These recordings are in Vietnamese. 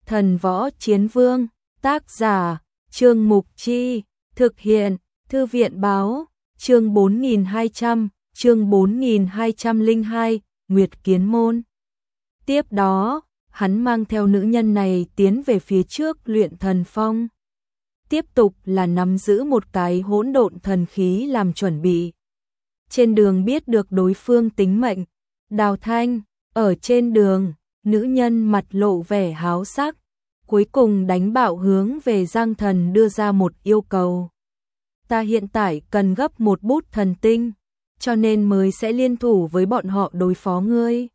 Thần Võ Chiến Vương, tác giả, Trương Mục Chi, thực hiện, Thư viện Báo, chương 4202, Nguyệt Kiến Môn. Tiếp đó, hắn mang theo nữ nhân này tiến về phía trước luyện thần phong. Tiếp tục là nắm giữ một cái hỗn độn thần khí làm chuẩn bị. Trên đường biết được đối phương tính mệnh, Đào Thanh, ở trên đường, nữ nhân mặt lộ vẻ háo sắc, cuối cùng đánh bạo hướng về Giang Thần đưa ra một yêu cầu. Ta hiện tại cần gấp một bút thần tinh, cho nên mới sẽ liên thủ với bọn họ đối phó ngươi.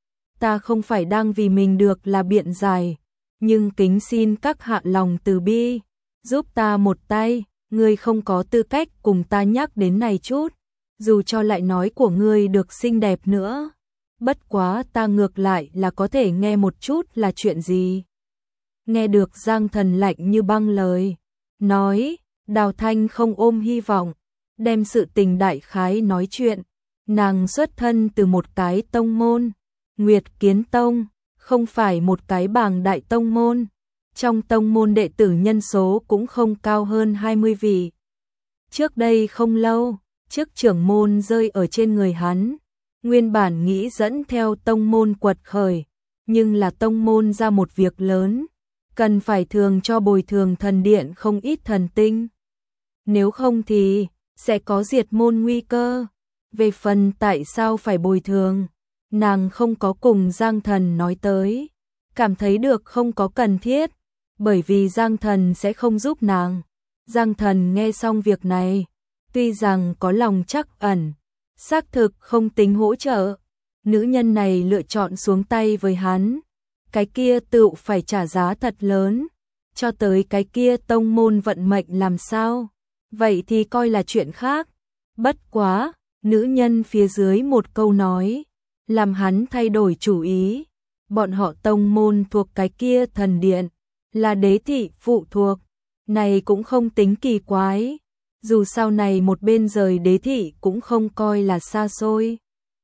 Ta không phải đang vì mình được là biện giải, nhưng kính xin các hạ lòng từ bi, giúp ta một tay, ngươi không có tư cách cùng ta nhắc đến này chút, dù cho lại nói của ngươi được xinh đẹp nữa. Bất quá ta ngược lại là có thể nghe một chút là chuyện gì. Nghe được Giang Thần lạnh như băng lời nói, Đào Thanh không ôm hy vọng, đem sự tình đại khái nói chuyện. Nàng xuất thân từ một cái tông môn, Nguyệt Kiến Tông, không phải một cái bảng đại tông môn. Trong tông môn đệ tử nhân số cũng không cao hơn 20 vị. Trước đây không lâu, chức trưởng môn rơi ở trên người hắn. Nguyên bản nghĩ dẫn theo tông môn quật khởi, nhưng là tông môn ra một việc lớn, cần phải thường cho bồi thường thần điện không ít thần tinh. Nếu không thì sẽ có diệt môn nguy cơ. Về phần tại sao phải bồi thường, nàng không có cùng Giang Thần nói tới, cảm thấy được không có cần thiết, bởi vì Giang Thần sẽ không giúp nàng. Giang Thần nghe xong việc này, tuy rằng có lòng trắc ẩn, xác thực không tính hỗ trợ, nữ nhân này lựa chọn xuống tay với hắn, cái kia tự phải trả giá thật lớn, cho tới cái kia tông môn vận mệnh làm sao, vậy thì coi là chuyện khác. Bất quá, nữ nhân phía dưới một câu nói, làm hắn thay đổi chủ ý, bọn họ tông môn thuộc cái kia thần điện, là đế thị phụ thuộc, này cũng không tính kỳ quái. Dù sau này một bên rời đế thị cũng không coi là xa xôi.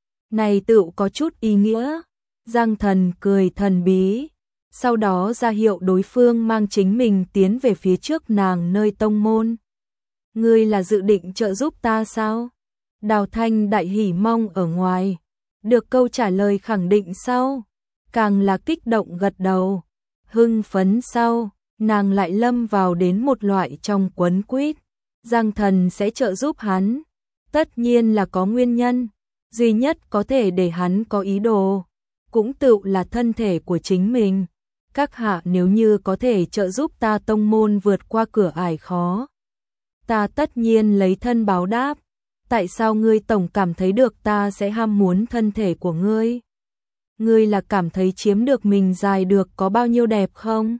Này tự có chút ý nghĩa. Giang Thần cười thần bí, sau đó ra hiệu đối phương mang chính mình tiến về phía trước nàng nơi tông môn. Ngươi là dự định trợ giúp ta sao? Đào Thanh đại hỉ mong ở ngoài. Được câu trả lời khẳng định sau, càng là kích động gật đầu. Hưng phấn sau, nàng lại lâm vào đến một loại trong quấn quýt. Giang Thần sẽ trợ giúp hắn, tất nhiên là có nguyên nhân, duy nhất có thể để hắn có ý đồ, cũng tự là thân thể của chính mình. Các hạ nếu như có thể trợ giúp ta tông môn vượt qua cửa ải khó, ta tất nhiên lấy thân báo đáp. Tại sao ngươi tổng cảm thấy được ta sẽ ham muốn thân thể của ngươi? Ngươi là cảm thấy chiếm được mình dài được có bao nhiêu đẹp không?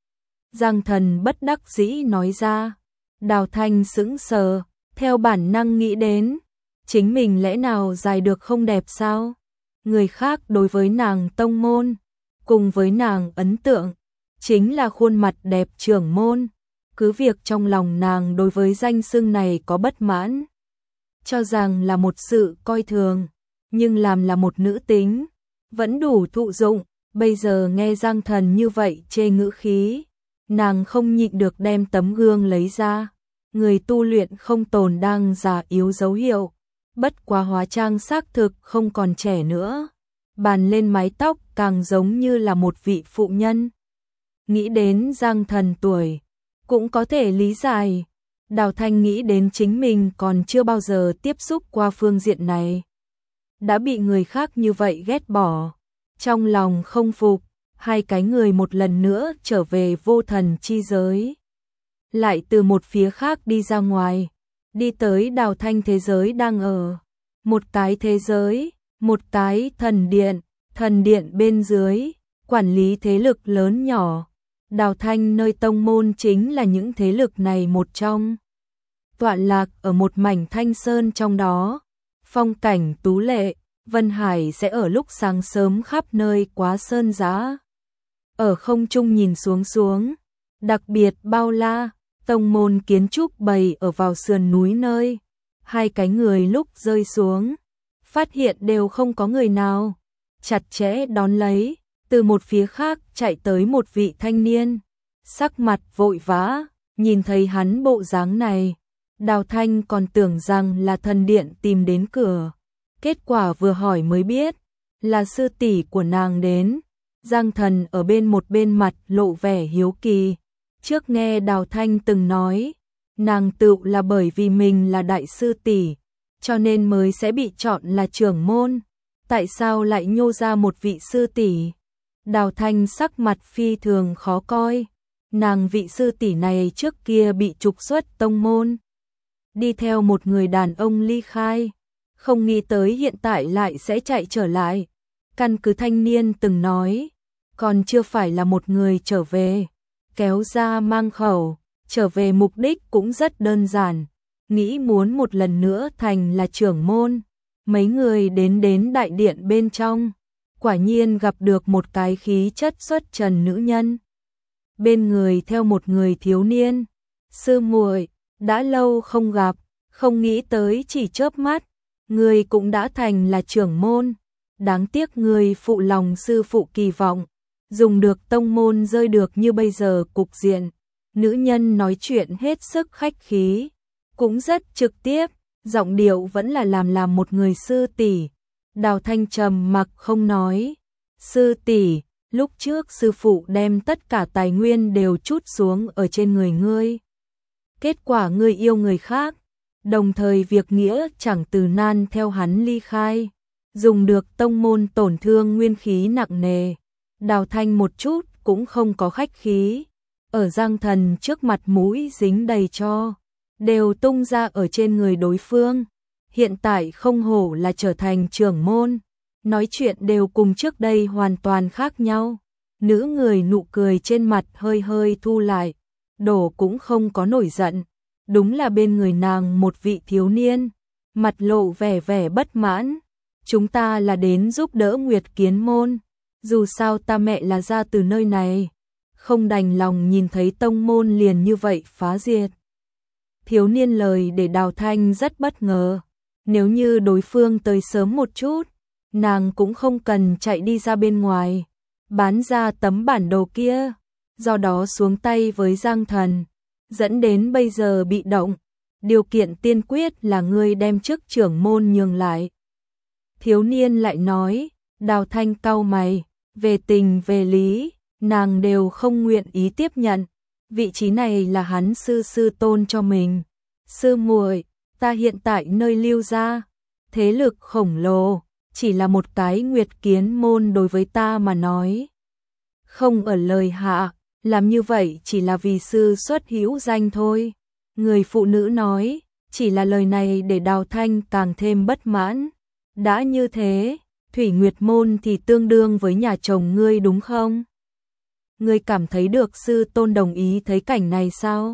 Giang Thần bất đắc dĩ nói ra. Đào Thanh sững sờ, theo bản năng nghĩ đến, chính mình lẽ nào dài được không đẹp sao? Người khác đối với nàng tông môn, cùng với nàng ấn tượng, chính là khuôn mặt đẹp trưởng môn. Cứ việc trong lòng nàng đối với danh xưng này có bất mãn, cho rằng là một sự coi thường, nhưng làm là một nữ tính, vẫn đủ thụ dụng. Bây giờ nghe Giang Thần như vậy chê ngữ khí, nàng không nhịn được đem tấm gương lấy ra. Người tu luyện không tồn đang già yếu dấu hiệu, bất quá hóa trang xác thực không còn trẻ nữa, bàn lên mái tóc càng giống như là một vị phụ nhân. Nghĩ đến Giang Thần tuổi, cũng có thể lý giải. Đào Thanh nghĩ đến chính mình còn chưa bao giờ tiếp xúc qua phương diện này, đã bị người khác như vậy ghét bỏ, trong lòng không phục. Hai cái người một lần nữa trở về vô thần chi giới, lại từ một phía khác đi ra ngoài, đi tới Đào Thanh thế giới đang ở. Một cái thế giới, một cái thần điện bên dưới, quản lý thế lực lớn nhỏ. Đào Thanh nơi tông môn chính là những thế lực này một trong. Tọa lạc ở một mảnh thanh sơn trong đó, phong cảnh tú lệ, Vân Hải sẽ ở lúc sáng sớm khắp nơi quá sơn giá. Ở không trung nhìn xuống, đặc biệt bao la. Tông môn kiến trúc bày ở vào sườn núi nơi, hai cái người lúc rơi xuống, phát hiện đều không có người nào, chặt chẽ đón lấy, Từ một phía khác chạy tới một vị thanh niên, sắc mặt vội vã, nhìn thấy hắn bộ dáng này, Đào Thanh còn tưởng rằng là thần điện tìm đến cửa. Kết quả vừa hỏi mới biết, là sư tỷ của nàng đến. Giang Thần ở một bên mặt lộ vẻ hiếu kỳ. Trước nghe Đào Thanh từng nói, nàng tự là bởi vì mình là đại sư tỷ, cho nên mới sẽ bị chọn là trưởng môn. Tại sao lại nhô ra một vị sư tỷ? Đào Thanh sắc mặt phi thường khó coi. Nàng vị sư tỷ này trước kia bị trục xuất tông môn, đi theo một người đàn ông ly khai, không nghĩ tới hiện tại lại sẽ chạy trở lại. Căn cứ thanh niên từng nói, còn chưa phải là một người trở về, kéo ra mang khẩu, trở về mục đích cũng rất đơn giản, nghĩ muốn một lần nữa thành là trưởng môn. Mấy người đến đại điện bên trong, quả nhiên gặp được một cái khí chất xuất trần nữ nhân. Bên người theo một người thiếu niên, sư muội, đã lâu không gặp, không nghĩ tới chỉ chớp mắt, người cũng đã thành là trưởng môn. Đáng tiếc người phụ lòng sư phụ kỳ vọng, dùng được tông môn rơi được như bây giờ cục diện. Nữ nhân nói chuyện hết sức khách khí, cũng rất trực tiếp, giọng điệu vẫn là làm một người sư tỷ. Đào Thanh trầm mặc không nói. Sư tỷ, lúc trước sư phụ đem tất cả tài nguyên đều trút xuống ở trên người ngươi. Kết quả ngươi yêu người khác, đồng thời việc nghĩa chẳng từ nan theo hắn ly khai, dùng được tông môn tổn thương nguyên khí nặng nề. Đào Thanh một chút cũng không có khách khí, ở Giang Thần trước mặt mũi dính đầy cho, đều tung ra ở trên người đối phương. Hiện tại không hổ là trở thành trưởng môn, nói chuyện đều cùng trước đây hoàn toàn khác nhau. Nữ người nụ cười trên mặt hơi hơi thu lại, đổ cũng không có nổi giận. Đúng là bên người nàng một vị thiếu niên, mặt lộ vẻ bất mãn. Chúng ta là đến giúp đỡ Nguyệt Kiến môn, dù sao ta mẹ là ra từ nơi này, không đành lòng nhìn thấy tông môn liền như vậy phá diệt. Thiếu niên lời để Đào Thanh rất bất ngờ, nếu như đối phương tới sớm một chút, nàng cũng không cần chạy đi ra bên ngoài, bán ra tấm bản đồ kia, do đó xuống tay với Giang Thần, dẫn đến bây giờ bị động. Điều kiện tiên quyết là ngươi đem chức trưởng môn nhường lại. Thiếu niên lại nói. Đào Thanh cau mày, về tình về lý, nàng đều không nguyện ý tiếp nhận. Vị trí này là hắn sư tôn cho mình. Sư muội, ta hiện tại nơi Lưu gia, thế lực khổng lồ, chỉ là một cái Nguyệt Kiến môn đối với ta mà nói. Không ở lời hạ, làm như vậy chỉ là vì sư xuất hữu danh thôi. Người phụ nữ nói, chỉ là lời này để Đào Thanh càng thêm bất mãn. Đã như thế, Thủy Nguyệt môn thì tương đương với nhà chồng ngươi đúng không? Ngươi cảm thấy được sư tôn đồng ý thấy cảnh này sao?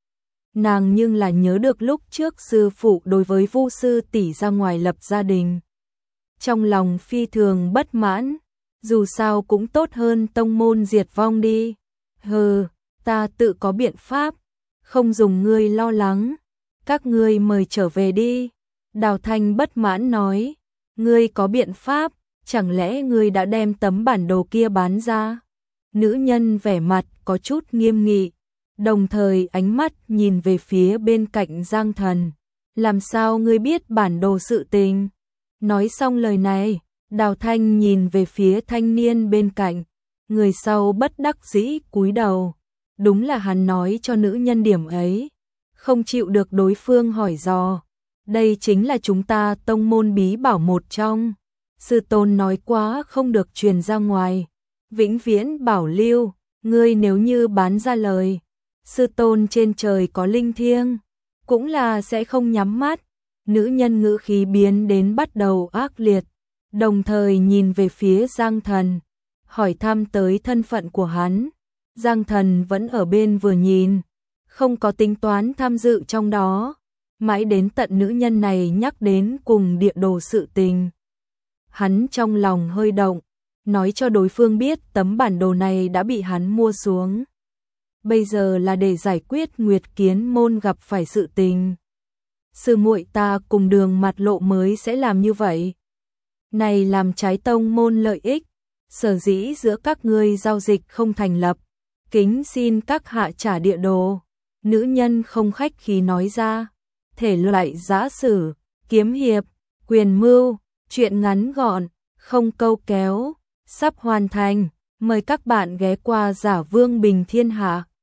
Nàng nhưng là nhớ được lúc trước sư phụ đối với Vu sư tỷ ra ngoài lập gia đình. Trong lòng phi thường bất mãn, dù sao cũng tốt hơn tông môn diệt vong đi. Hừ, ta tự có biện pháp, không dùng ngươi lo lắng, các ngươi mời trở về đi. Đào Thanh bất mãn nói, ngươi có biện pháp, chẳng lẽ ngươi đã đem tấm bản đồ kia bán ra? Nữ nhân vẻ mặt có chút nghiêm nghị, đồng thời ánh mắt nhìn về phía bên cạnh Giang Thần. Làm sao ngươi biết bản đồ sự tình? Nói xong lời này, Đào Thanh nhìn về phía thanh niên bên cạnh, người sau bất đắc dĩ cúi đầu. Đúng là hắn nói cho nữ nhân điểm ấy, không chịu được đối phương hỏi dò. Đây chính là chúng ta tông môn bí bảo một trong. Sư tôn nói quá không được truyền ra ngoài, vĩnh viễn bảo lưu. Ngươi nếu như bán ra lời, sư tôn trên trời có linh thiêng, cũng là sẽ không nhắm mắt. Nữ nhân ngữ khí biến đến bắt đầu ác liệt, đồng thời nhìn về phía Giang Thần, hỏi thăm tới thân phận của hắn. Giang Thần vẫn ở bên vừa nhìn, không có tính toán tham dự trong đó. Mãi đến tận nữ nhân này nhắc đến cùng địa đồ sự tình, hắn trong lòng hơi động, nói cho đối phương biết tấm bản đồ này đã bị hắn mua xuống. Bây giờ là để giải quyết Nguyệt Kiến môn gặp phải sự tình. Sư muội ta cùng Đường Mặt Lộ mới sẽ làm như vậy. Này làm trái tông môn lợi ích, sở dĩ giữa các ngươi giao dịch không thành lập, kính xin các hạ trả địa đồ. Nữ nhân không khách khí nói ra, thể loại giã sử, kiếm hiệp, quyền mưu, truyện ngắn gọn, không câu kéo, sắp hoàn thành. Mời các bạn ghé qua Giả Vương Bình Thiên Hạ.